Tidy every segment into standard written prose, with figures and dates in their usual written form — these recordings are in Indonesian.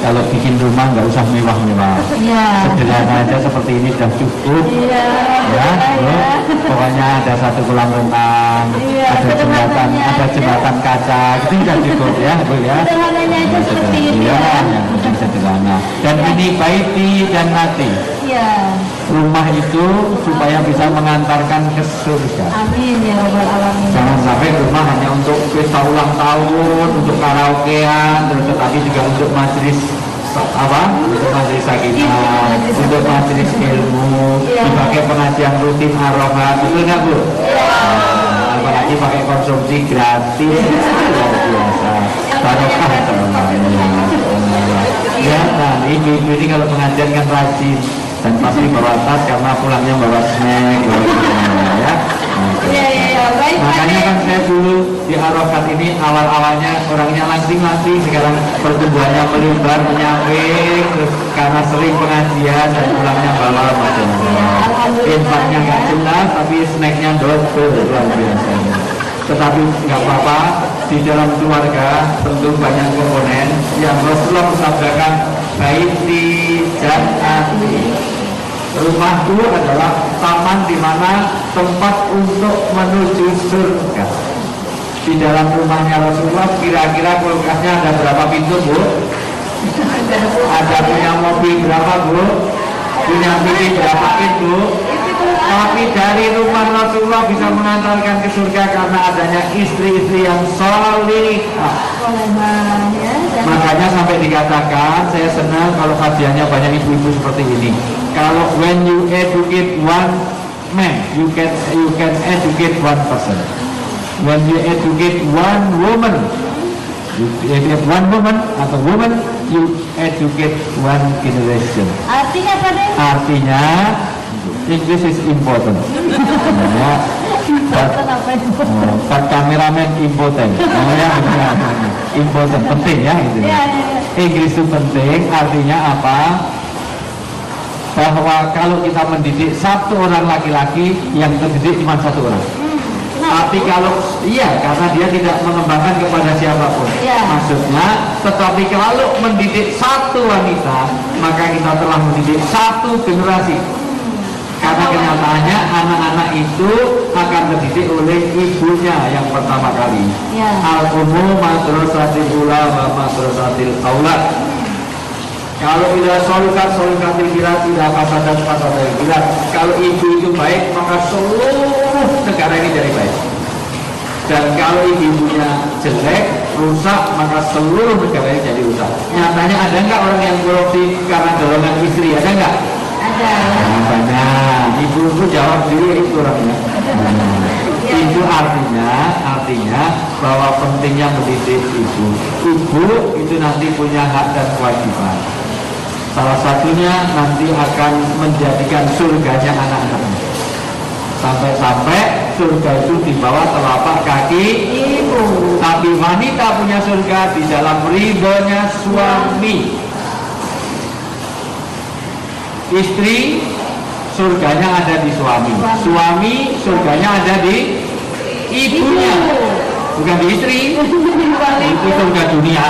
kalau bikin rumah nggak usah mewah-mewah, sederhana aja seperti ini sudah cukup. Ya, pokoknya ada satu kolam renang, ada jembatan kaca, itu sudah cukup ya, Bu ya. Sederhananya aja seperti ini ya. Yang penting sederhana. Dan ini baiti dan nati. Rumah itu supaya bisa mengantarkan ke surga. Amin ya rabbal alamin. Jangan sampai rumah hanya untuk pesta ulang tahun, untuk karaokean, terus tetapi juga untuk majelis untuk majelis sakinah, untuk majelis ilmu, dipakai pengajian rutin Arafah, betul nggak Bu? Apalagi pakai konsumsi gratis, luar biasa. Barokah semuanya. Ya, nah ini kalau pengajian kan rajin dan pasti bawa tas karena pulangnya bawa snack, ya. Baik, makanya kan saya dulu di Arafat ini awal-awalnya orangnya langsing-langsing, sekarang pertumbuhannya melebar, menyamping, terus karena sering pengajian dan pulangnya bawa macam-macam. Infaknya nggak jelas, tapi snacknya double, luar biasa. Tetapi nggak apa-apa, di dalam keluarga tentu banyak komponen yang Rasulullah sabdakan, baiti jannati. Rumahku adalah taman di mana tempat untuk menuju surga. Di dalam rumahnya Rasulullah kira-kira kulkasnya ada berapa pintu, Bu? Ada punya mobil berapa, Bu? Punya TV berapa pintu? Tapi dari rumah Rasulullah bisa mengantarkan ke surga karena adanya istri-istri yang solihah. Makanya sampai dikatakan, saya senang kalau kajiannya banyak ibu-ibu seperti ini. Kalau when you educate one man, you can educate one person. When you educate one woman, atau woman, you educate one generation. Artinya apa deh? Artinya English is important. Pak kameramen important. Important penting ya itu. Inggris itu penting. Artinya apa? Bahwa kalau kita mendidik satu orang laki-laki, yang terdidik cuma satu orang. Tapi kalau karena dia tidak mengembangkan kepada siapapun. Maksudnya, tetapi kalau mendidik satu wanita, maka kita telah mendidik satu generasi. Karena kenyataannya anak-anak itu akan terdidik oleh ibunya yang pertama kali. Al-ummu madrasatil ula wa madrasatil aulad. Kalau tidak solukatil bilat, tidak fasadat bilat. Kalau ibu itu baik, maka seluruh negara ini jadi baik. Dan kalau ibunya jelek, rusak, maka seluruh negara ini jadi rusak. Nyatanya ada nggak orang yang korupsi karena golongan istri? Ada nggak? Ada. Banyak. Ibu itu jawab diri itu orangnya. Itu artinya bahwa pentingnya mendidik ibu. Ibu itu nanti punya hak dan kewajiban. Salah satunya nanti akan menjadikan surganya anak-anaknya. Sampai-sampai surga itu di bawah telapak kaki ibu. Tapi wanita punya surga di dalam ridhonya suami. Istri surganya ada di suami. Suami surganya ada di ibunya. Bukan di istri. Itu surga dunia.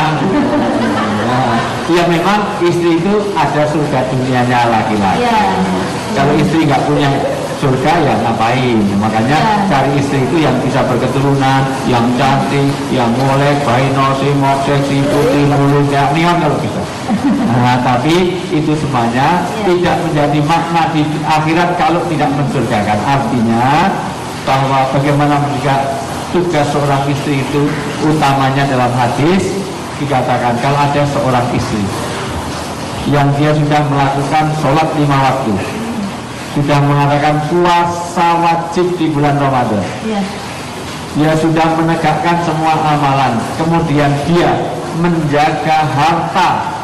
Ya memang istri itu ada surga dunianya laki-laki. Kalau istri nggak punya surga ya ngapain? Makanya cari istri itu yang bisa berketurunan, yang cantik, yang molek, baino, simok, seksi, putih, mulus, kayak neon kalau bisa. Nah, tapi itu semuanya tidak menjadi makna di akhirat kalau tidak mensurgakan. Artinya bahwa bagaimana jika tugas seorang istri itu utamanya dalam hadis dikatakan kalau ada seorang istri yang dia sudah melakukan sholat 5 waktu, sudah mengatakan puasa wajib di bulan Ramadan, dia sudah menegakkan semua amalan, kemudian dia menjaga harta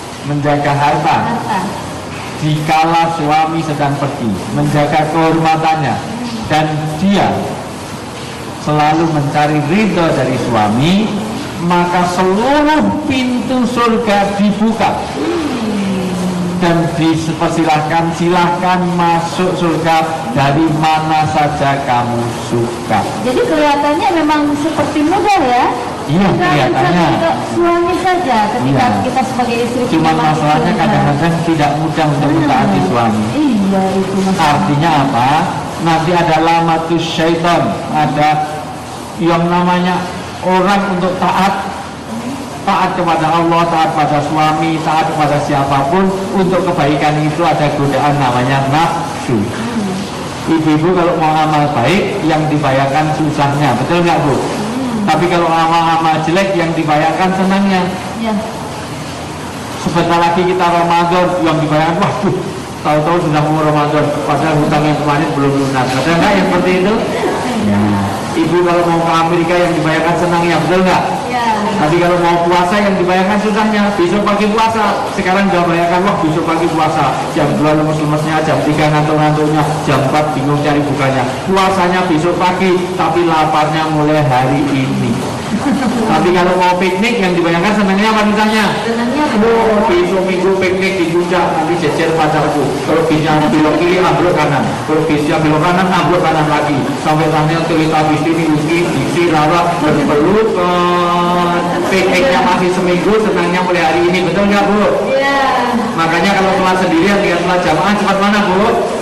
dikala suami sedang pergi, menjaga kehormatannya, dan dia selalu mencari ridho dari suami, maka seluruh pintu surga dibuka dan dipersilahkan, silahkan masuk surga dari mana saja kamu suka. Jadi kelihatannya memang seperti mudah ya. Iya, kelihatannya. Suami saja ketika Iya. kita sebagai istri. Cuma kita masalahnya masih kadang-kadang tidak mudah untuk mentaati suami. Iya itu masalah. Artinya apa? Nanti ada lamatus syaitan, ada yang namanya orang untuk taat kepada Allah, taat pada suami, taat kepada siapapun, untuk kebaikan itu ada godaan namanya nafsu. Ibu-ibu kalau mau amal baik yang dibayangkan susahnya, betul nggak Bu? Tapi kalau amal-amal jelek yang dibayangkan senangnya. Ya. Sebentar lagi kita Ramadan, yang dibayangkan waduh, tahu-tahu sudah mau Ramadan, padahal hutang yang kemarin belum lunas. Ada nggak yang seperti itu? Ya. Ibu kalau mau ke Amerika yang dibayangkan senangnya, betul nggak? Ya. Tapi kalau mau puasa yang dibayangkan susahnya, besok pagi puasa. Sekarang udah bayangkan, wah besok pagi puasa, jam 2 lemes-lemesnya, jam 3 ngantuk-ngantuknya, jam 4 bingung cari bukanya. Puasanya besok pagi, tapi laparnya mulai hari ini. Tapi kalau mau piknik yang dibayangkan senangnya apa susahnya? Senangnya Oh, besok minggu piknik di puncak, nanti jejer pacarku. Kalau bisnya belok kiri, ambruk kanan. Kalau bisnya belok kanan, ambruk kanan lagi. Sampai tanya cerita bis ini, isi, lawak, berpelukan. Pikniknya masih seminggu, senangnya mulai hari ini, betul nggak Bu? Iya. Makanya kalau sholat sendirian dengan sholat jamaah cepat mana Bu?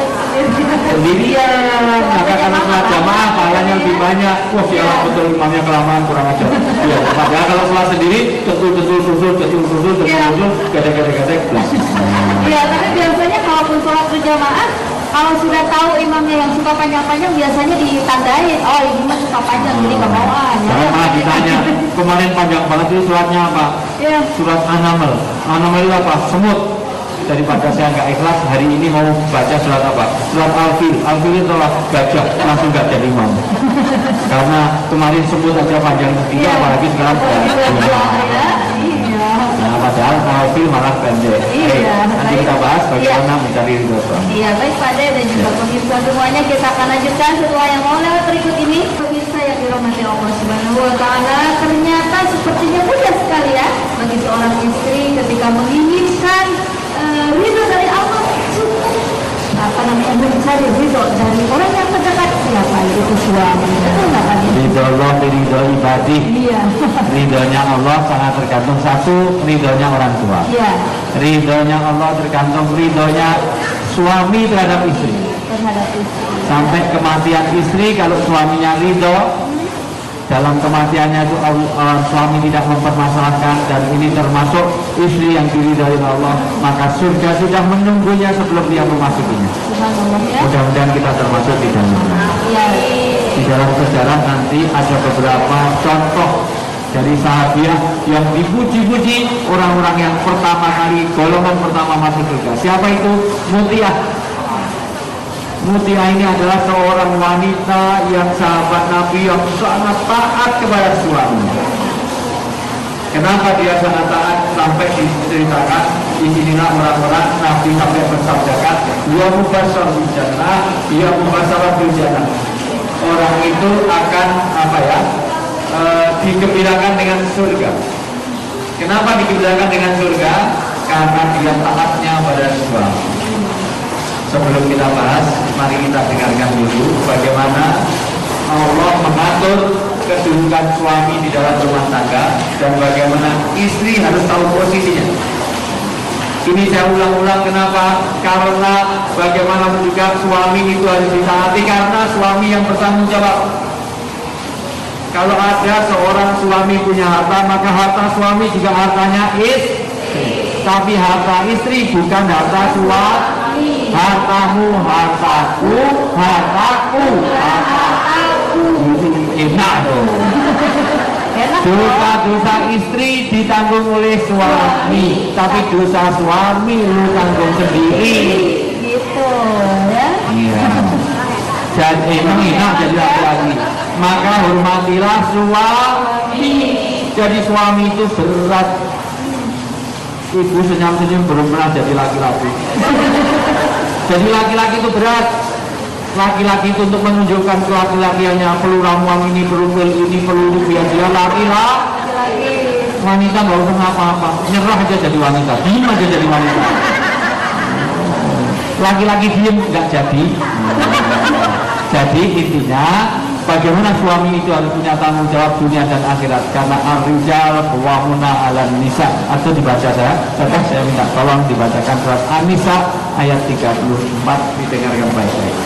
Sendirian. Maka kalau sholat jamaah pahalanya lebih banyak. Wah sialan betul, imamnya kelamaan, kurang ajar. Ya, padahal kalau sholat sendiri susul, gadek-gadek belas. Iya, tapi biasanya kalaupun sholat berjamaah, kalau sudah tahu imamnya yang suka panjang-panjang, biasanya ditandain, oh ini mah suka panjang, jadi nggak mau ah. Jangan malah ditanya, kemarin panjang banget itu suratnya apa? Iya. Surat An-Naml. An-Naml itu apa? Semut. Daripada saya nggak ikhlas, hari ini mau baca surat apa? Surat Al-Fil. Al-Fil itu adalah gajah, langsung nggak jadi imam. Karena kemarin semut aja panjang segitu, apalagi sekarang Iya. nah, padahal Al-Fil malah pendek. Iya. Nanti kita bahas bagaimana mencari ridho suami. Iya, baik Pak De dan juga pemirsa semuanya, kita akan lanjutkan setelah yang mau lewat berikut ini. Pemirsa yang dirahmati Allah Subhanahu wa Ta'ala, ternyata sepertinya mudah sekali ya bagi seorang istri ketika menginginkan ridho dari Allah, mencari ridho dari orang yang terdekat, siapa itu suami. Betul nggak Pak De? Ridho Allah, ridho ibadih. Iya. Ridhonya Allah sangat tergantung satu, ridhonya orang tua. Iya. Ridhonya Allah tergantung ridhonya suami terhadap istri. Terhadap istri. Sampai kematian istri, kalau suaminya ridho, dalam kematiannya itu suami tidak mempermasalahkan, dan ini termasuk istri yang diridhoi Allah, maka surga sudah menunggunya sebelum dia memasukinya. Subhanallah ya. Mudah-mudahan kita termasuk di dalamnya. Iya. Di dalam sejarah nanti ada beberapa contoh dari sahabiah yang dipuji-puji, orang-orang yang pertama kali, golongan pertama masuk surga. Siapa itu? Mutiah. Mutiah ini adalah seorang wanita yang sahabat Nabi yang sangat taat kepada suaminya. Kenapa dia sangat taat? Sampai diceritakan di sinilah orang-orang Nabi sampai bersabdakan, dia mubasyar bil jannah, dia mubasyar bil jannah. Orang itu akan digembirakan dengan surga. Kenapa digembirakan dengan surga? Karena dia taatnya pada suami. Sebelum kita bahas, mari kita dengarkan dulu bagaimana Allah mengatur kedudukan suami di dalam rumah tangga dan bagaimana istri harus tahu posisinya. Ini saya ulang-ulang, kenapa? Karena bagaimana juga suami itu harus ditaati, karena suami yang bertanggung jawab. Kalau ada seorang suami punya harta, maka harta suami juga hartanya istri. Tapi harta istri bukan harta suami. Hartamu, hartaku, hartaku, hartaku. Enak dong. Dosa-dosa istri ditanggung oleh suami, tapi dosa suami lu tanggung sendiri. Gitu ya. Iya. Dan enak jadi laki-laki. Maka hormatilah suami. Jadi suami itu berat. Ibu senyum-senyum belum pernah jadi laki-laki. Jadi laki-laki itu berat. Laki-laki itu untuk menunjukkan ke laki-lakiannya perlu ramuan ini, perlu pil ini, perlu biar dia laki-laki. Wanita nggak usah apa-apa, nyerah aja jadi wanita, diem aja jadi wanita. Laki-laki diem nggak jadi. Jadi intinya bagaimana suami itu harus punya tanggung jawab dunia dan akhirat, karena ar-rijal qawwamuna 'alan nisa. Atau dibaca saya minta tolong dibacakan surat An-Nisa ayat 34, didengarkan baik-baik.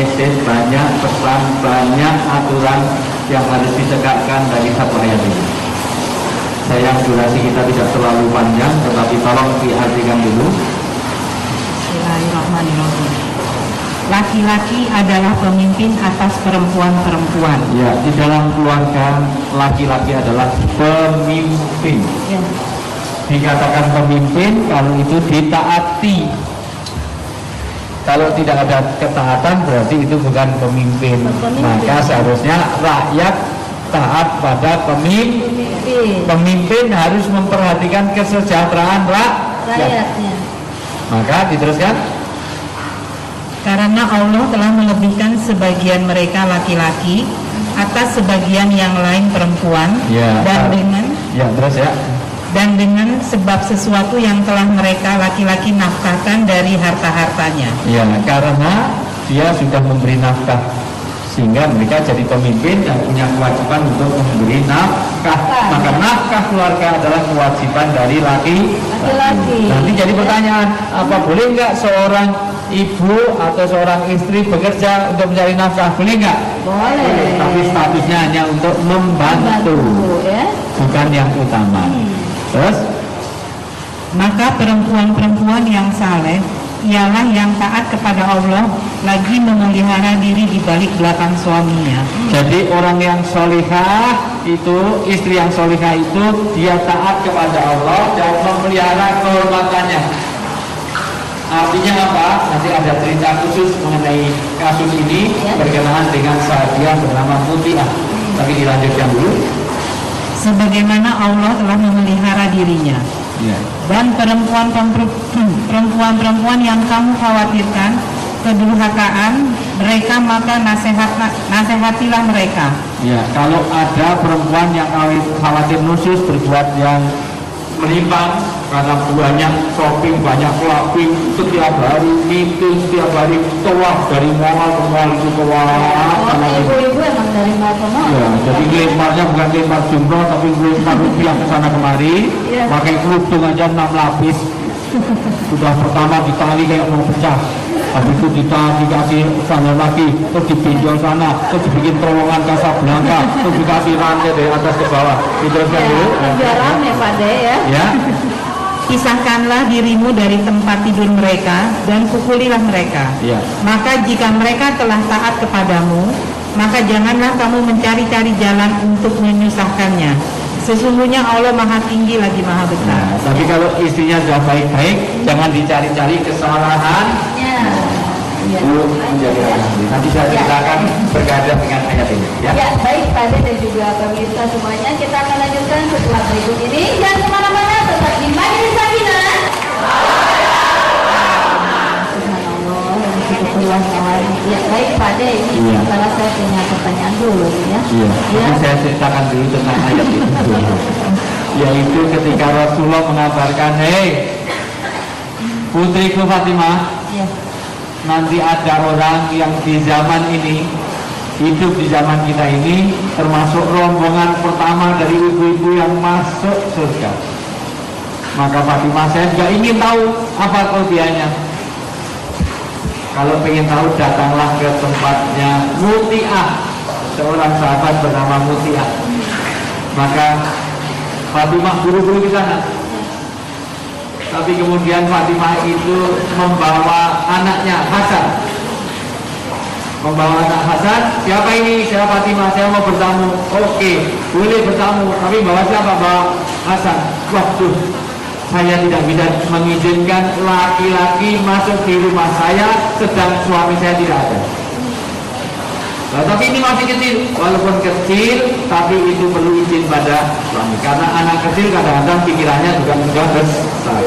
banyak pesan, banyak aturan yang harus ditegakkan dari satu ayat ini. Sayang durasi kita tidak terlalu panjang, tetapi tolong diartikan dulu. Bismillahirrahmanirrahim. Laki-laki adalah pemimpin atas perempuan-perempuan. Ya, di dalam keluarga laki-laki adalah pemimpin. Ya. Dikatakan pemimpin kalau itu ditaati. Kalau tidak ada ketaatan berarti itu bukan pemimpin. Maka seharusnya rakyat taat pada pemimpin. Pemimpin harus memperhatikan kesejahteraan rakyatnya. Maka diteruskan. Karena Allah telah melebihkan sebagian mereka laki-laki atas sebagian yang lain perempuan, Ya, dan dengan terus ya. Dan dengan sebab sesuatu yang telah mereka laki-laki nafkahkan dari harta-hartanya. Ya, karena dia sudah memberi nafkah sehingga mereka jadi pemimpin yang punya kewajiban untuk memberi nafkah. Maka nafkah keluarga adalah kewajiban dari laki-laki. Nanti jadi pertanyaan, apa boleh nggak seorang ibu atau seorang istri bekerja untuk mencari nafkah? Boleh nggak? Boleh. Tapi statusnya hanya untuk membantu, ya? bukan yang utama. Terus, maka perempuan-perempuan yang saleh ialah yang taat kepada Allah, lagi memelihara diri di balik belakang suaminya. jadi orang yang solihah itu, istri yang solihah itu, dia taat kepada Allah dan memelihara kehormatannya. Artinya apa? Nanti ada cerita khusus mengenai kasus ini berkenaan dengan sahabiah bernama Mutiah. Tapi dilanjutkan dulu. Sebagaimana Allah telah memelihara dirinya. Ya. Dan perempuan-perempuan yang kamu khawatirkan kedurhakaan mereka, maka nasihatilah mereka. Ya, kalau ada perempuan yang khawatir nusus berbuat yang menyimpang karena banyak shopping, banyak clubbing, setiap hari meeting, setiap hari tawaf dari mall ke mall itu tawaf. Ibu-ibu emang dari mall ke mall. Ya, jadi lemparnya bukan lempar jumroh tapi lempar rupiah ke sana kemari. Pakai kerudung aja 6 lapis. Sudah pertama ditali kayak mau pecah. Habis itu dikasih sandal lagi, terus dipinjol sana, terus dibikin terowongan Casablanca, terus dikasih rantai dari atas ke bawah. Diteruskan dulu. Biar rame Pak De ya. Ya. Pisahkanlah dirimu dari tempat tidur mereka dan pukulilah mereka. Ya. Maka jika mereka telah taat kepadamu, maka janganlah kamu mencari-cari jalan untuk menyusahkannya. Sesungguhnya Allah Maha Tinggi lagi Maha Besar. Nah, tapi kalau istrinya sudah baik-baik, jangan dicari-cari kesalahan. Ya. Itu menjadi nanti saya ceritakan berkaitan dengan ayat ini. Ya. Ya, baik Pak De dan juga pemirsa semuanya, kita akan lanjutkan setelah berikut ini. Jangan kemana-mana, tetap di Majelis Sakinah. Subhanallah, yang cukup luas sekali. Ya, baik Pak De, ini setelah saya punya pertanyaan dulu ya. Iya. Tapi saya ceritakan dulu tentang ayat itu. Yaitu ketika Rasulullah mengabarkan, hei putriku Fatimah, nanti ada orang yang di zaman ini, hidup di zaman kita ini, termasuk rombongan pertama dari ibu-ibu yang masuk surga. Maka Fatimah, saya juga ingin tahu apa kelebihannya. Kalau pengen tahu, datanglah ke tempatnya Mutiah, seorang sahabat bernama Mutiah. Maka Fatimah buru-buru ke sana. Tapi kemudian Fatimah itu membawa anaknya Hasan. Membawa anak Hasan, siapa ini? Saya Fatimah, saya mau bertamu. Oke, boleh bertamu, tapi bawa siapa? Bawa Hasan. Waduh, saya tidak bisa mengizinkan laki-laki masuk di rumah saya sedang suami saya tidak ada. Nah, tapi ini masih kecil, walaupun kecil, tapi itu perlu izin pada suami. Karena anak kecil kadang-kadang pikirannya juga sudah besar.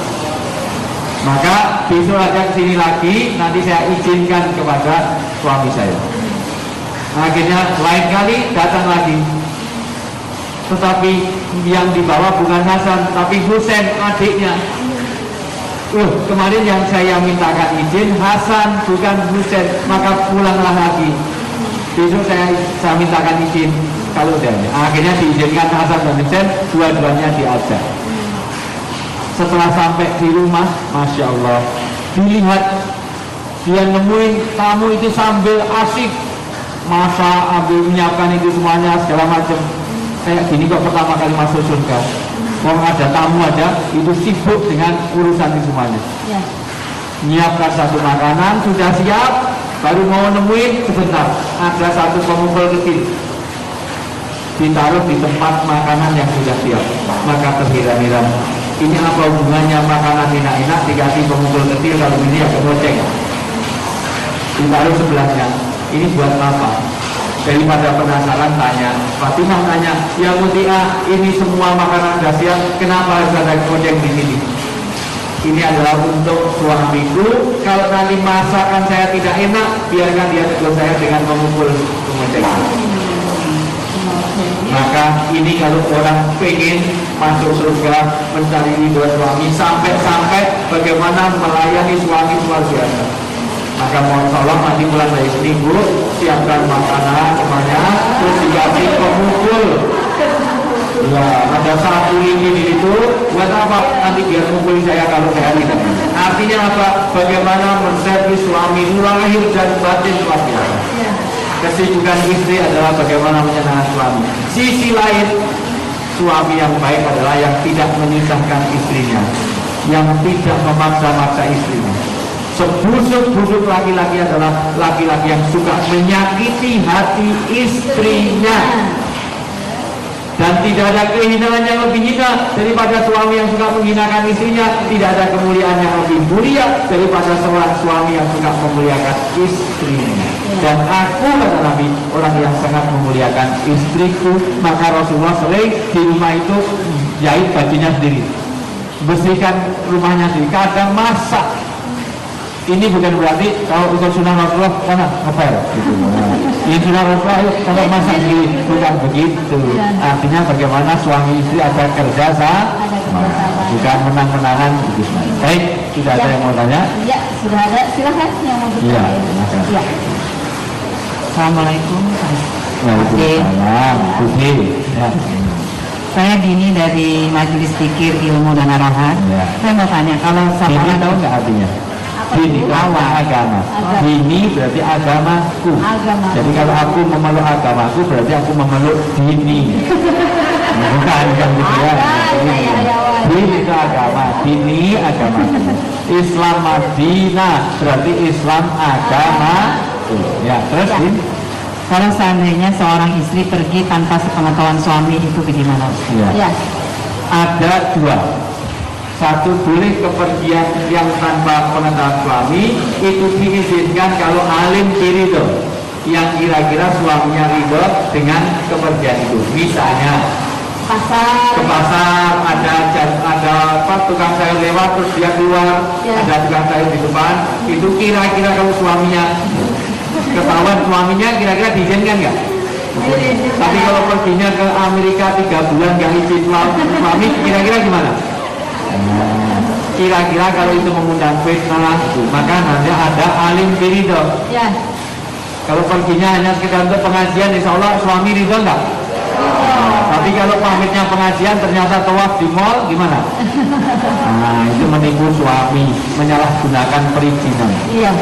Maka besok aja kesini lagi, nanti saya izinkan kepada suami saya. Akhirnya lain kali datang lagi. Tetapi yang dibawa bukan Hasan, tapi Husain, adiknya. Kemarin yang saya mintakan izin Hasan, bukan Husain, maka pulanglah lagi. Besok saya mintakan izin kalau dia. Akhirnya diizinkan Hasan dan Husain, dua-duanya diajak. Setelah sampai di rumah, Masya Allah, dilihat dia nemuin tamu itu sambil asik masak, ambil menyiapkan itu semuanya segala macam. kayak gini kok pertama kali masuk surga. Kalau ada tamu aja, itu sibuk dengan urusan itu semuanya. Ya. Nyiapkan satu makanan, sudah siap, baru mau nemuin, sebentar, ada satu pemumpul kecil ditaruh di tempat makanan yang sudah siap. Maka terheran-heran, ini apa hubungannya makanan enak-enak dikasih pemumpul kecil, kalau ini agak goceng. Ditaruh sebelahnya, ini buat apa? Daripada penasaran tanya, Fatimah tanya, ya Mutia, ini semua makanan sudah siap, kenapa harus ada goceng di sini? Ini adalah untuk suamiku, kalau nanti masakan saya tidak enak, biarkan dia tegur saya dengan memukul goceng. Maka ini kalau orang pengen masuk surga, mencari ridho suami, sampai bagaimana melayani suami luar biasa. Maka mohon tolong nanti pulang dari sini, Bu, siapkan makanan semuanya, terus dikasih pemukul. Ya, ada satu ini di situ, buat apa? Nanti biar mukul saya kalau saya tidak. Artinya apa? Bagaimana menservis suami lahir dan batin luar biasa. Kesibukan istri adalah bagaimana menyenangkan suami. Sisi lain, suami yang baik adalah yang tidak menyusahkan istrinya, yang tidak memaksa-maksa istrinya. Sebusuk-busuk laki-laki adalah laki-laki yang suka menyakiti hati istrinya. Dan tidak ada kehinaan yang lebih hina daripada suami yang suka menghinakan istrinya. Tidak ada kemuliaan yang lebih mulia daripada seorang suami yang suka memuliakan istrinya. Dan aku, kata Nabi, orang yang sangat memuliakan istriku. Maka Rasulullah sering di rumah itu jahit bajunya sendiri, bersihkan rumahnya sendiri, kadang masak. Ini bukan berarti kalau ikut sunnah Rasulullah karena ngepel gitu. Ini sunnah Rasulullah kalau masak sendiri, bukan begitu. Artinya bagaimana suami istri ada kerja sama, bukan menang-menangan gitu. Baik, sudah ada yang mau tanya? Ya, sudah ada. Silahkan yang mau bertanya. Iya. Assalamualaikum. Waalaikumsalam. Budi. Ya. Saya Dini dari Majelis Zikir Ilmu dan Arahan. Ya. Saya mau tanya, kalau Dini tahu nggak artinya? Dini awal agama. Dini berarti agamaku. Jadi kalau aku memeluk agamaku berarti aku memeluk dini. Bukan gitu ya. Dini itu agama, dini agama. Islam Madinah berarti Islam agama. Ya, terus Din? Kalau seandainya seorang istri pergi tanpa sepengetahuan suami itu bagaimana? Ya. Ada dua. Satu, boleh kepergian yang tanpa pengetahuan suami itu diizinkan kalau alim ridho, yang kira-kira suaminya ridho dengan kepergian itu. Misalnya ke pasar ada tukang sayur lewat terus dia keluar, ada tukang sayur di depan, itu kira-kira kalau suaminya ketahuan suaminya kira-kira diizinkan nggak? Tapi kalau perginya ke Amerika 3 bulan nggak izin suami, kira-kira gimana? Kira-kira kalau itu mengundang fitnah, maka nanti ada alim ridho. Ya. Kalau perginya hanya sekedar untuk pengajian, insya Allah suami ridho enggak? Tapi kalau pamitnya pengajian ternyata tawaf di mall, gimana? Nah, itu menipu suami, menyalahgunakan perizinan. Iya.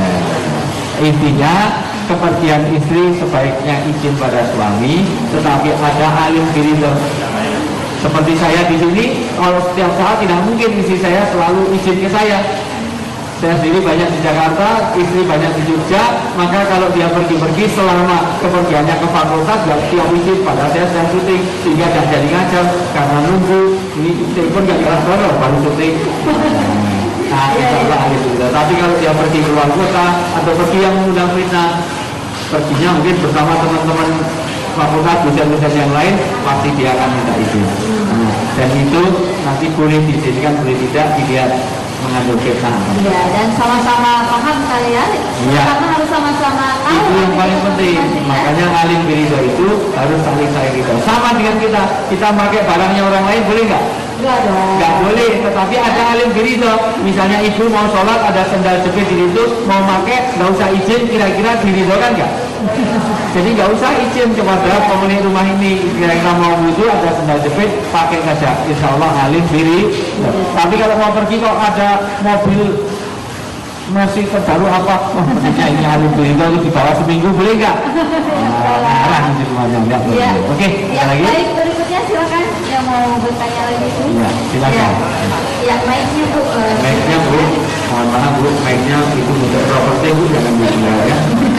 Intinya kepergian istri sebaiknya izin pada suami, tetapi ada alim ridho. Seperti saya di sini, kalau setiap saat tidak mungkin istri saya selalu izin ke saya. Saya sendiri banyak di Jakarta, istri banyak di Jogja, maka kalau dia pergi-pergi selama kepergiannya ke fakultas, gak tiap izin pada saya sedang syuting, sehingga tidak jadi ngajar karena nunggu ini telepon gak jelas baru syuting. Nah, insya Allah gitu. Tapi kalau dia pergi ke luar kota atau pergi yang mengundang fitnah, perginya mungkin bersama teman-teman fakultas, dosen-dosen yang lain, pasti dia akan minta izin. Dan itu nanti boleh diizinkan, boleh tidak, dilihat mengandung fitnah. Iya, dan sama-sama paham kalian. Iya. Karena harus sama-sama tahu. Itu yang paling penting. Makanya alim ridho itu harus saling ridho. Sama dengan kita pakai barangnya orang lain boleh nggak? Enggak dong. Nggak boleh. Tetapi ada alim ridho. Misalnya ibu mau sholat ada sendal jepit di situ, mau pakai nggak usah izin, kira-kira diridhokan nggak? Jadi nggak usah izin kepada pemilik rumah ini, kira-kira mau wudhu ada sendal jepit, pakai saja, insya Allah alim diri. Tapi kalau mau pergi kok ada mobil masih terbaru apa? Oh, menikah ini alhamdulillah di bawah seminggu boleh nggak? Marah di rumahnya enggak boleh. Ya. Oke, Ya, lagi. baik, berikutnya silakan yang mau bertanya lagi Bu. Ya, silakan. Ya, mic-nya Bu. Mic-nya Bu, mohon maaf Bu, mic-nya itu untuk properti Bu, jangan dijual ya.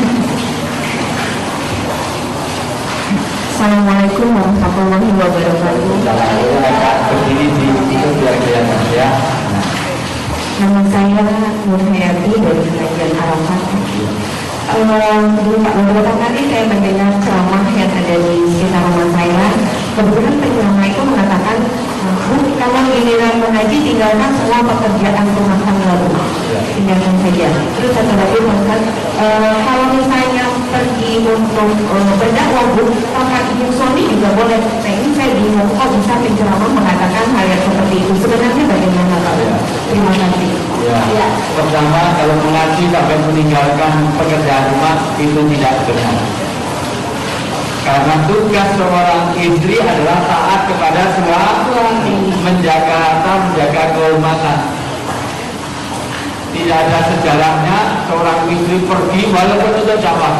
Assalamualaikum warahmatullahi wabarakatuh. Berdiri di itu biar kelihatan ya. Nama saya Nur Hayati dari Pengajian Arafat. Beberapa kali saya mendengar ceramah yang ada di sekitar rumah saya. Kebetulan penceramah itu mengatakan, Bu, kalau giliran mengaji tinggalkan semua pekerjaan rumah tangga, tinggalkan saja. Terus satu lagi mengatakan, kalau misalnya pergi untuk berdakwah, Bu, pakai musolli juga boleh. Nah ini saya bingung, kok bisa penceramah mengatakan hal yang seperti itu? Sebenarnya bagaimana Pak? Terima kasih. Ya. Pertama, kalau mengaji sampai meninggalkan pekerjaan rumah itu tidak benar. Karena tugas seorang istri adalah taat kepada suami, menjaga harta, menjaga kehormatan. Tidak ada sejarahnya seorang istri pergi walaupun untuk dakwah.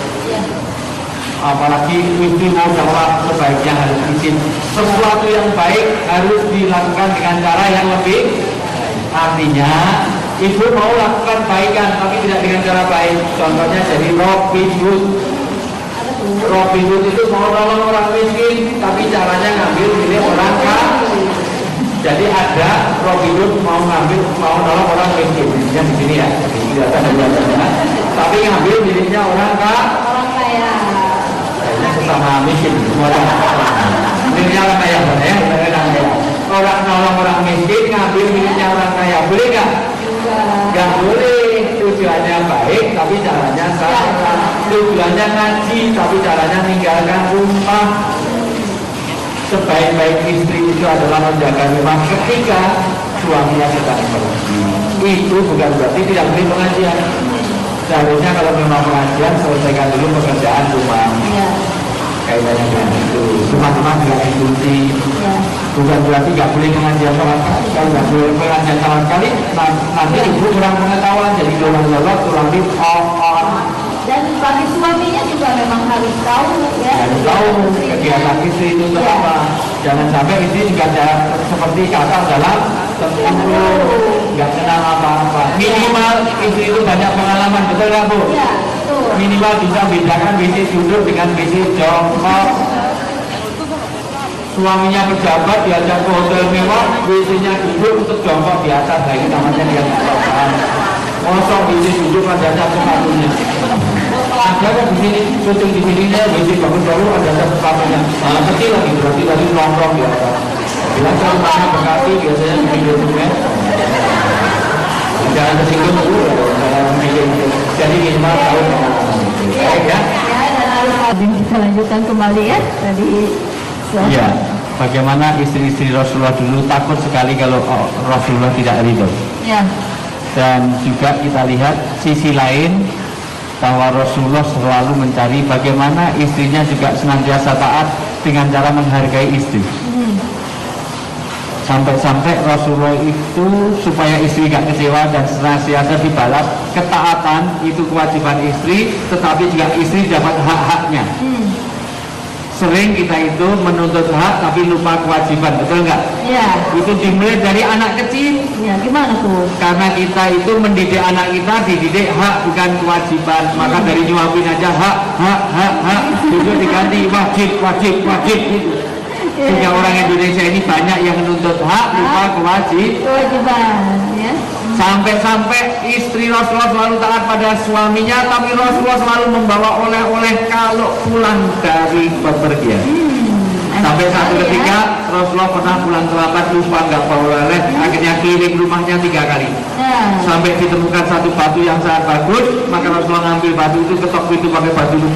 Apalagi istri mau dakwah sebaiknya harus izin. Sesuatu yang baik harus dilakukan dengan cara yang lebih. Artinya ibu mau lakukan kebaikan tapi tidak dengan cara baik. Contohnya jadi Robin Hood. Robin Hood itu mau nolong orang miskin tapi caranya ngambil milik orang kaya. Jadi ada Robin Hood mau nolong orang miskin. Yang di sini ya, tapi ngambil miliknya orang kaya. Kayaknya sesama miskin semua miliknya orang kaya ya. Orang nolong orang miskin ngambil miliknya orang kaya boleh nggak? Nggak boleh. Tujuannya baik tapi caranya salah. Tujuannya ngaji tapi caranya meninggalkan rumah. Sebaik-baik istri itu adalah menjaga rumah ketika suaminya sedang pergi. Itu bukan berarti tidak boleh pengajian. Seharusnya kalau memang pengajian selesaikan dulu pekerjaan rumah. Kaitannya itu rumah-rumah juga institusi. Bukan berarti nggak boleh pengajian sama sekali. Kalau nggak boleh pengajian sama sekali, nanti ibu kurang pengetahuan jadi dolar tulang Dan bagi suaminya juga memang harus tahu ya. Harus tahu kegiatan istri itu apa. Jangan sampai istri juga seperti kakak dalam terkumpul, nggak kenal apa-apa. Minimal istri itu banyak pengalaman, betul nggak Bu? Iya, betul. Minimal bisa bedakan WC duduk dengan WC jongkok. Suaminya pejabat diajak ke hotel mewah, WC-nya duduk untuk jongkok di atas, nah ini namanya dia nggak. Mosok WC duduk ada sepatunya. Ada kan di sini, syuting di sini WC baru ada sepatunya. Nah, kecil lagi berarti tadi nongkrong di atas. Bilang kalau rumahnya Bekasi biasanya di video dokumen. Jangan tersinggung dulu, jadi minimal tahu. Baik ya. Kita lanjutkan kembali ya tadi. Iya, bagaimana istri-istri Rasulullah dulu takut sekali kalau Rasulullah tidak ridho. Ya. Dan juga kita lihat sisi lain bahwa Rasulullah selalu mencari bagaimana istrinya juga senantiasa taat dengan cara menghargai istri. Sampai-sampai Rasulullah itu supaya istri gak kecewa dan senantiasa dibalas ketaatan itu kewajiban istri, tetapi juga istri dapat hak-haknya. Sering kita itu menuntut hak tapi lupa kewajiban, betul nggak? Ya. Itu dimulai dari anak kecil. Ya, gimana tuh? Karena kita itu mendidik anak kita dididik hak bukan kewajiban. Maka dari nyuapin aja hak itu diganti wajib gitu. Sehingga orang Indonesia ini banyak yang menuntut hak lupa kewajiban. Ya. Sampai-sampai istri Rasulullah selalu taat pada suaminya, tapi Rasulullah selalu membawa oleh-oleh kalau pulang dari bepergian. Sampai satu ketika Rasulullah pernah pulang terlambat, lupa nggak bawa oleh-oleh, akhirnya keliling rumahnya 3 kali. Sampai ditemukan satu batu yang sangat bagus, maka Rasulullah ngambil batu itu, ketok pintu pakai batu itu,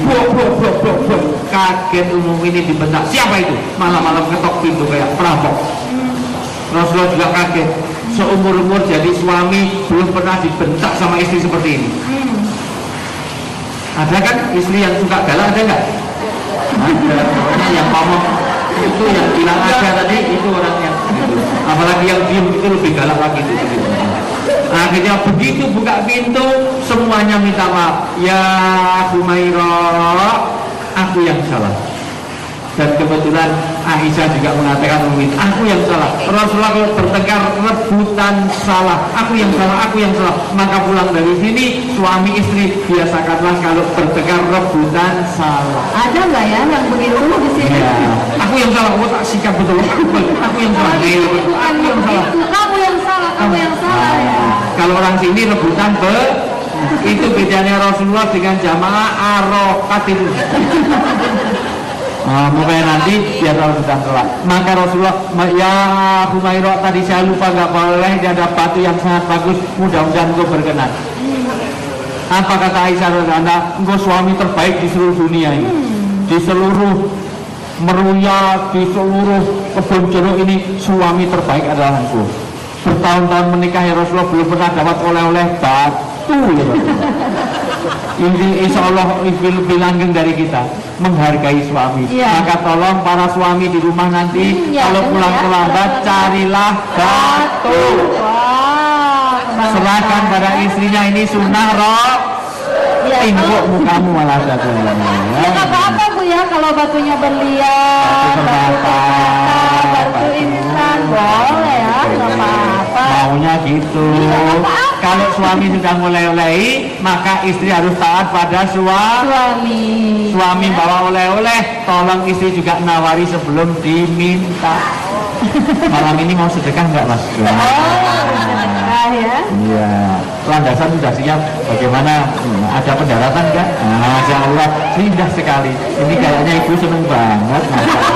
kaget umum ini dibentak. Siapa itu? Malam-malam ketok pintu kayak perampok. Rasulullah juga kaget. Seumur-umur jadi suami belum pernah dibentak sama istri seperti ini. Ada kan istri yang suka galak, ada nggak? Ada. Pokoknya yang ngomong itu yang bilang ada tadi itu orangnya. Apalagi yang diem itu lebih galak lagi itu. Akhirnya begitu buka pintu, semuanya minta maaf. Ya Humairah, aku yang salah. Dan kebetulan Aisyah juga mengatakan, aku yang salah. Rasulullah kalau bertengkar rebutan salah, aku yang salah, aku yang salah. Maka pulang dari sini suami istri biasakanlah kalau bertengkar rebutan salah. Ada nggak ya yang begitu di sini? Ya, aku yang salah, aku tak sikap betul. Aku yang salah. Aku yang salah. Kamu yang salah, kamu yang salah ya. Kalau orang sini rebutan itu bedanya Rasulullah dengan jamaah arokatin. Mungkin nanti biar tahu tentang sholat. Maka Rasulullah, ya Humairah, tadi saya lupa nggak boleh, ada batu yang sangat bagus, mudah-mudahan engkau berkenan. Apa kata Aisyah, engkau suami terbaik di seluruh dunia ini, di seluruh Meruya, di seluruh kebun jeruk ini, suami terbaik adalah engkau. Bertahun-tahun menikah ya Rasulullah belum pernah dapat oleh-oleh batu ya Rasulullah. Ini insya Allah lebih langgeng dari kita menghargai suami. Maka tolong para suami di rumah nanti kalau pulang terlambat carilah batu. Serahkan pada istrinya, ini sunnah roh. Timbuk mukamu malah satu. Ya nggak apa-apa Bu ya, kalau batunya berlian, batu instan boleh ya, nggak apa-apa. Maunya gitu. Kalau suami sudah mulai oleh, maka istri harus taat pada suami. Suami bawa oleh-oleh, tolong istri juga nawari sebelum diminta. Malam ini mau sedekah nggak Mas? Sedekah ya? Iya. Landasan sudah siap. Bagaimana? Ada pendaratan nggak? Masya Allah, indah sekali. Ini kayaknya ibu seneng banget.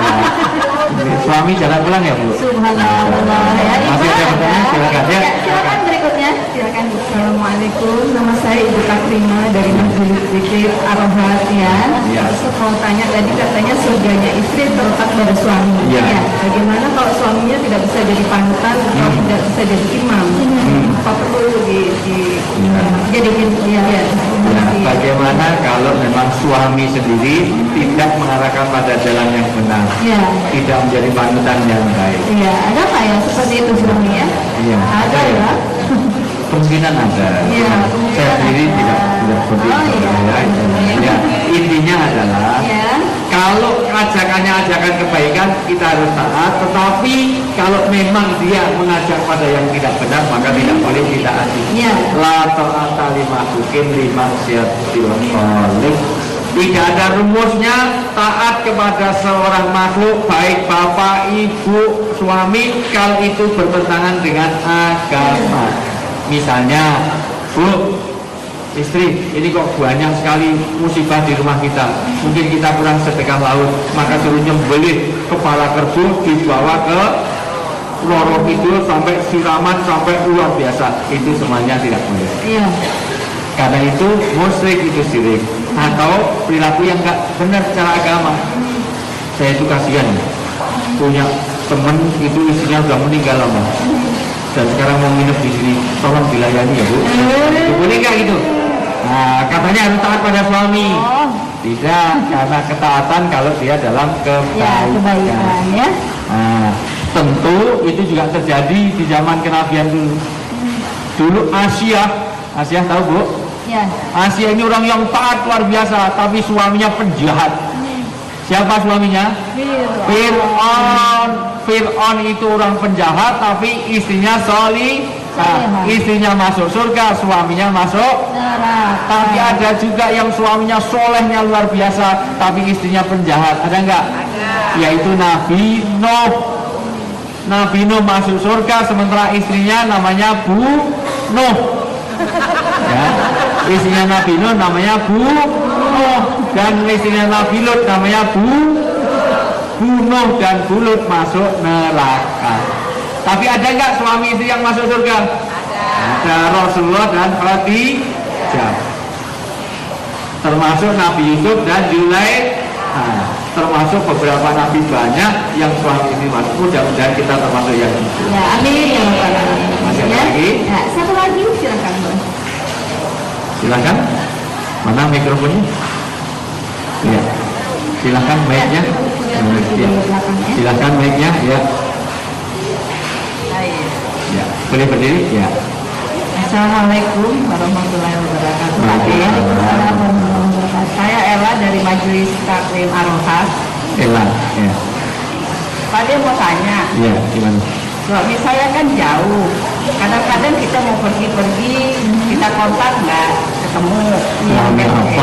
Suami jalan pulang ya Bu? Subhanallah ya. Masih ada pertanyaan? Silakan ya. Silakan berikutnya. Silakan. Assalamualaikum, nama saya Ibu Katrina dari Majelis Zikir Ar-Rohat ya. Mau tanya tadi katanya surganya istri terletak pada suami. Ya. Bagaimana kalau suaminya tidak bisa jadi panutan atau tidak bisa jadi imam? Apa perlu dijadikan bagaimana kalau memang suami sendiri tidak mengarahkan pada jalan yang benar, tidak menjadi panutan yang baik? Iya, ada nggak ya seperti itu suami ya? Iya, ada ya. Kemungkinan ada. Saya sendiri tidak seperti itu. Ya, intinya adalah kalau ajakannya ajakan kebaikan kita harus taat, tetapi kalau memang dia mengajak pada yang tidak benar maka tidak boleh kita ati. La ta'ata li makhluqin li ma'siyatil khaliq. Tidak ada rumusnya taat kepada seorang makhluk, baik bapak, ibu, suami, kalau itu bertentangan dengan agama. Misalnya, Bu, istri, ini kok banyak sekali musibah di rumah kita. Mungkin kita kurang sedekah laut, maka suruh nyembelih kepala kerbau dibawa ke lorong itu sampai siraman sampai luar biasa. Itu semuanya tidak boleh. Karena itu musyrik, itu syirik atau perilaku yang nggak benar secara agama. Saya itu kasihan punya teman itu istrinya sudah meninggal lama dan sekarang mau nginep di sini, tolong dilayani ya Bu. Boleh nggak gitu? Nah, katanya harus taat pada suami. Tidak, karena ketaatan kalau dia dalam kebaikan. Nah, tentu itu juga terjadi di zaman kenabian dulu. Dulu Asia tahu Bu? Asia ini orang yang taat luar biasa, tapi suaminya penjahat. Siapa suaminya? Fir'aun itu orang penjahat, tapi istrinya solihah. Istrinya masuk surga, suaminya masuk neraka. Tapi ada juga yang suaminya solehnya luar biasa, tapi istrinya penjahat. Ada enggak? Yaitu Nabi Nuh. Nabi Nuh masuk surga, sementara istrinya namanya Bu Nuh. Ya. Istrinya Nabi Nuh namanya Bu Nuh, dan istrinya Nabi Lut namanya Bu Nuh, dan Bu Lut masuk neraka. Tapi ada nggak suami istri yang masuk surga? Ada Rasulullah dan Khadijah, termasuk Nabi Yusuf dan Zulaikha, termasuk beberapa nabi banyak yang suami istri masuk. Mudah-mudahan kita termasuk yang itu. Ya, amin ya Bapak. Masih ada lagi? Ya, satu lagi silakan Bu. Silakan. Mana mikrofonnya? Ya. Silakan mic-nya. Ya. Silakan mic-nya ya. Ya, boleh berdiri ya. Assalamualaikum warahmatullahi wabarakatuh. Saya Ella dari Majelis Taklim Ar-Rohas. Ella, ya. Pak dia mau tanya. Iya, gimana? Suami saya kan jauh. Kadang-kadang kita mau pergi-pergi, kita kontak nggak ketemu. Suami apa?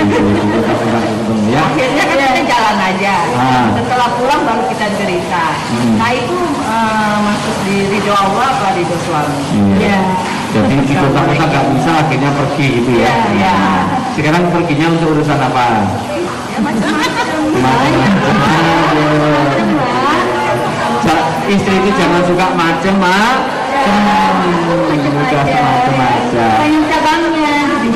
Ya. Akhirnya kan kita jalan aja. Setelah pulang baru kita cerita. Nah itu masuk di ridho Allah apa ridho suami? Iya. Jadi kita nggak bisa akhirnya pergi gitu ya. Iya. Sekarang perginya untuk urusan apa? Istri itu jangan suka macem, Mak. Udah semacam aja. Pengen cabangnya.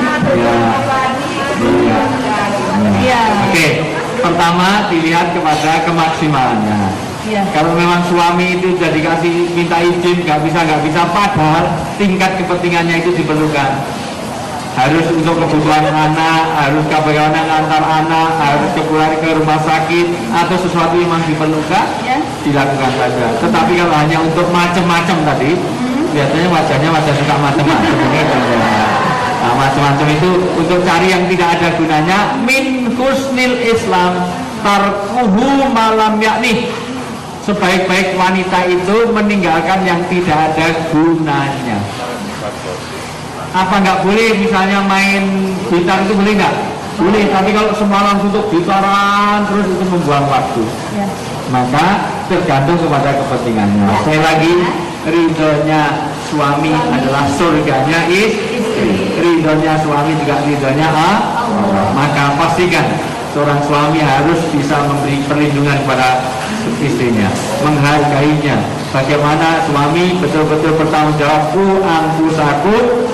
Iya. Oke. Pertama dilihat kepada kemaksimalannya. Kalau memang suami itu sudah dikasih minta izin nggak bisa, padahal tingkat kepentingannya itu diperlukan. Harus untuk kebutuhan anak, harus bagaimana antar anak, harus kepulang ke rumah sakit atau sesuatu yang masih diperlukan, dilakukan saja. Tetapi kalau hanya untuk macam-macam tadi, biasanya wajahnya wajah suka macam-macam ini. Nah, macam-macam itu untuk cari yang tidak ada gunanya. Min husnil Islam tarkuhu malam yakni. Sebaik-baik wanita itu meninggalkan yang tidak ada gunanya. Apa nggak boleh misalnya main gitar itu boleh nggak? Boleh, tapi kalau semalam untuk gitaran terus itu membuang waktu. Maka tergantung kepada kepentingannya. Sekali lagi, ridhonya suami adalah surganya istri. Ridhonya suami juga ridhonya Allah. Maka pastikan seorang suami harus bisa memberi perlindungan kepada istrinya, menghargainya. Bagaimana suami betul-betul bertanggung jawab angkusaku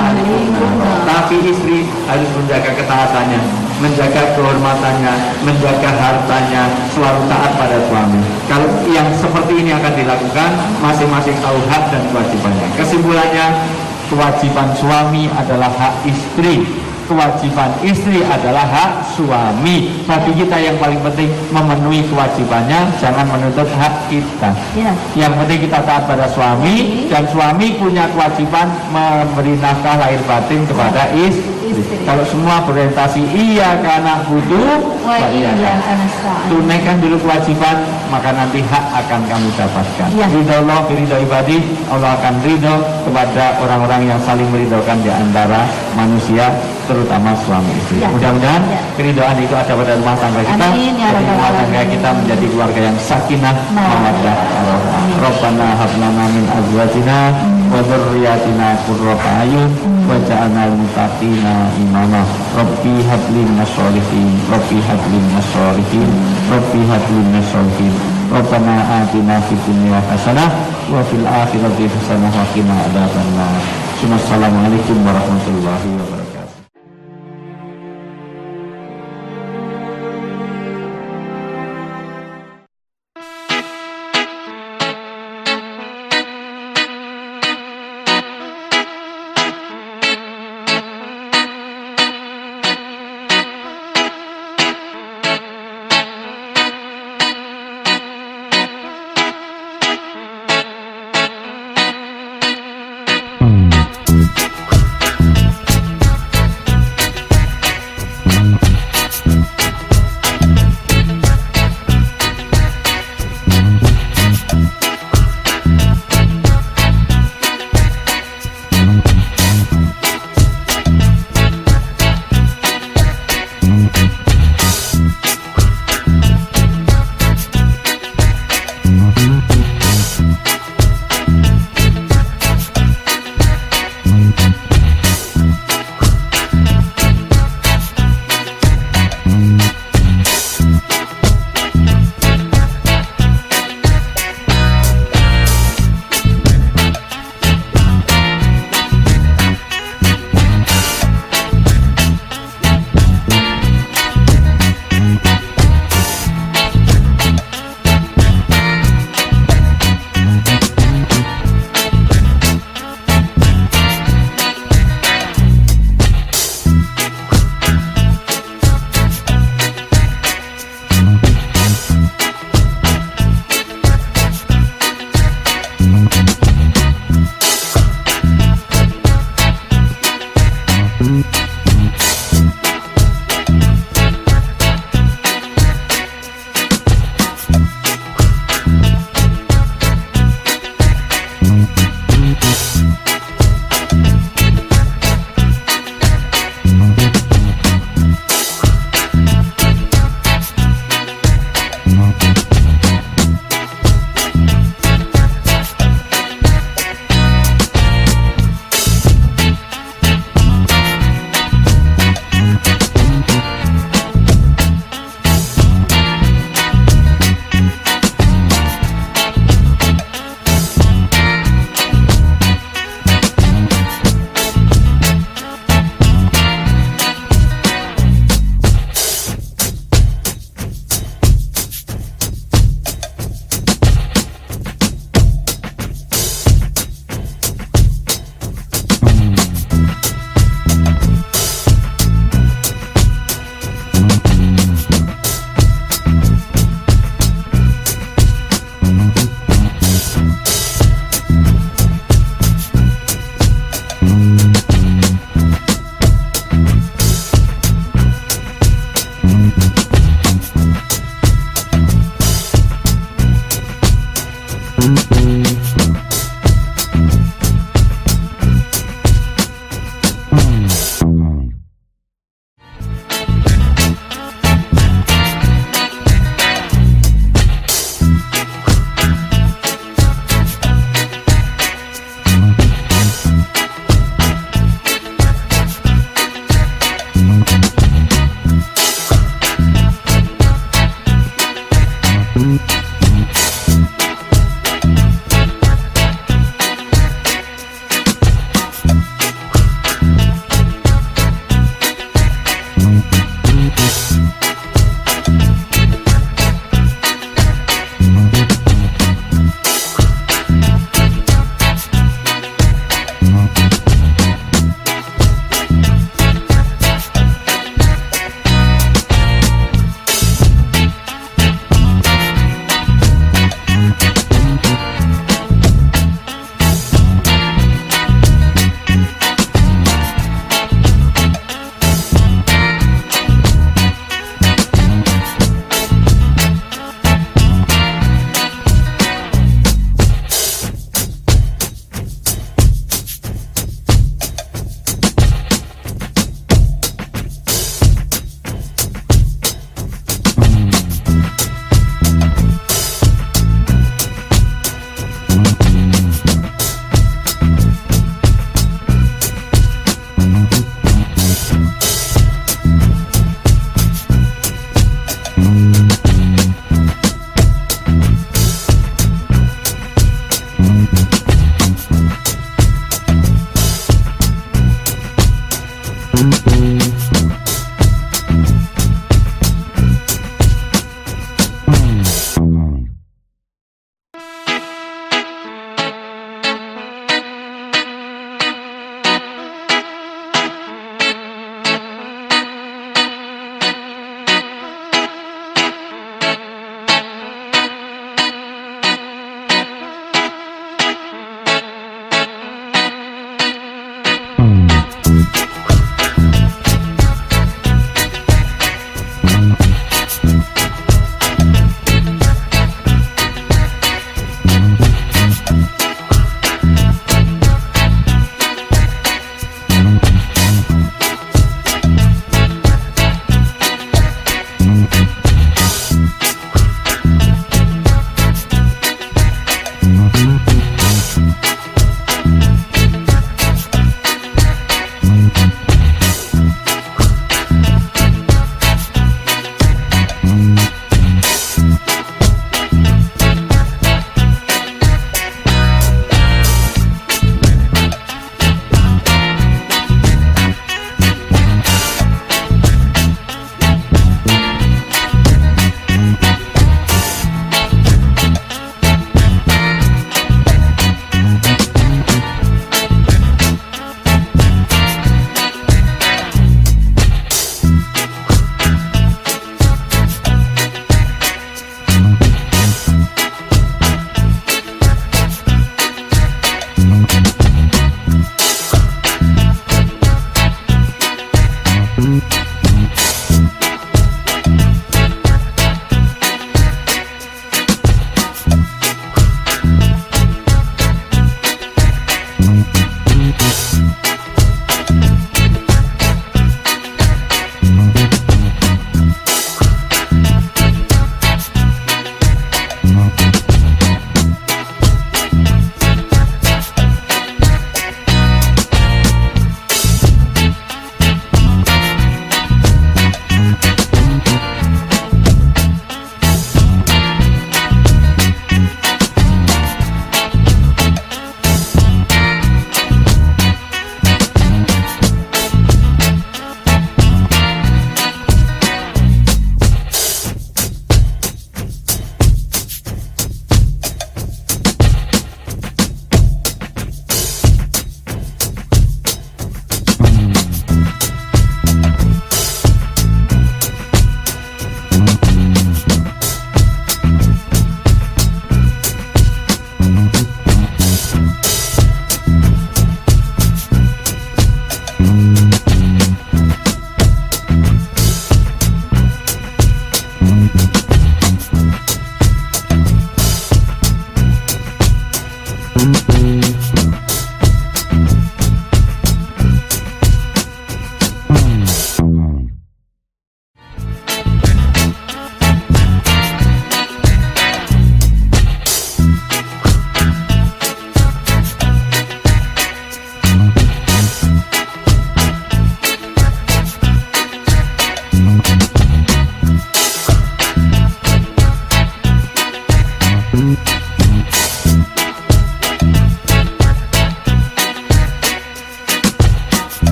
tapi istri harus menjaga ketaatannya, menjaga kehormatannya, menjaga hartanya, selalu taat pada suami. Kalau yang seperti ini akan dilakukan, masing-masing tahu hak dan kewajibannya. Kesimpulannya, kewajiban suami adalah hak istri, kewajiban istri adalah hak suami. Bagi kita yang paling penting memenuhi kewajibannya, jangan menuntut hak kita. Yang penting kita taat pada suami, dan suami punya kewajiban memberi nafkah lahir batin kepada istri. Kalau semua berorientasi iya karena butuh, tunaikan dulu kewajiban, maka nanti hak akan kamu dapatkan. Ridho Allah, ridho ibadi, Allah akan ridho kepada orang-orang yang saling meridhokan di antara manusia, terutama suami istri. Mudah-mudahan keridhaan itu ada pada rumah tangga kita. Rumah tangga kita menjadi keluarga yang sakinah, mawaddah, warahmah. Rabbana hab lana min azwajina wa dzurriyyatina qurrata a'yun waj'alna lil muttaqina imama. Rabbi hab lana sholihin, Rabbi hab lana sholihin, Rabbi hab lana sholihin. Rabbana atina fid dunya hasanah wa fil akhirati hasanah wa qina adzabannar. Assalamualaikum warahmatullahi wabarakatuh.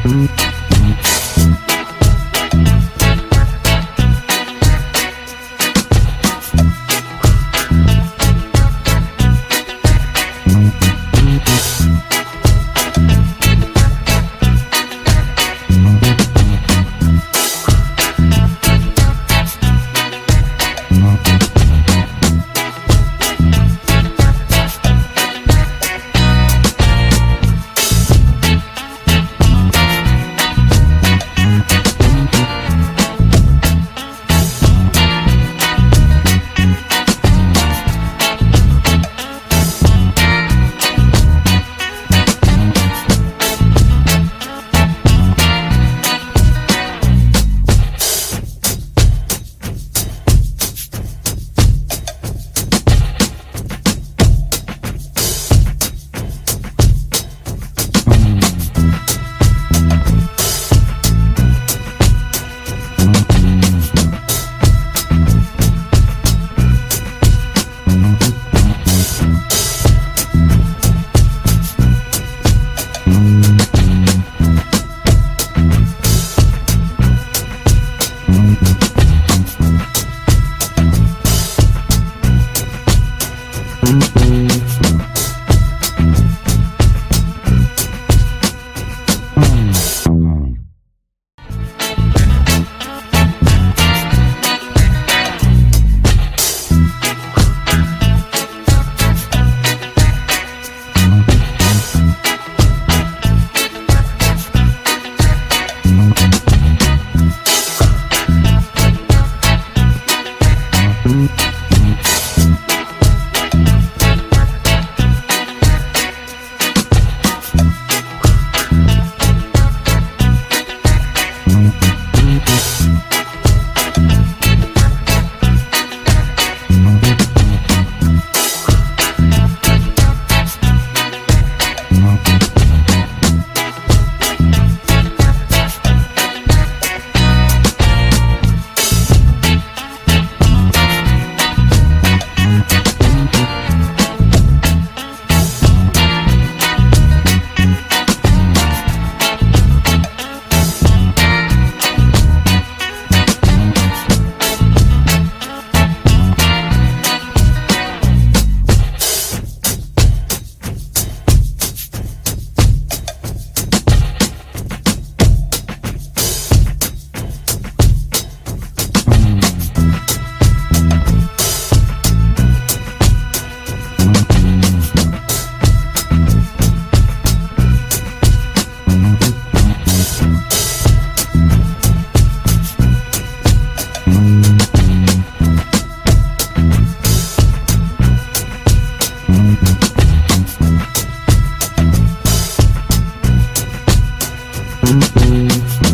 Thank you.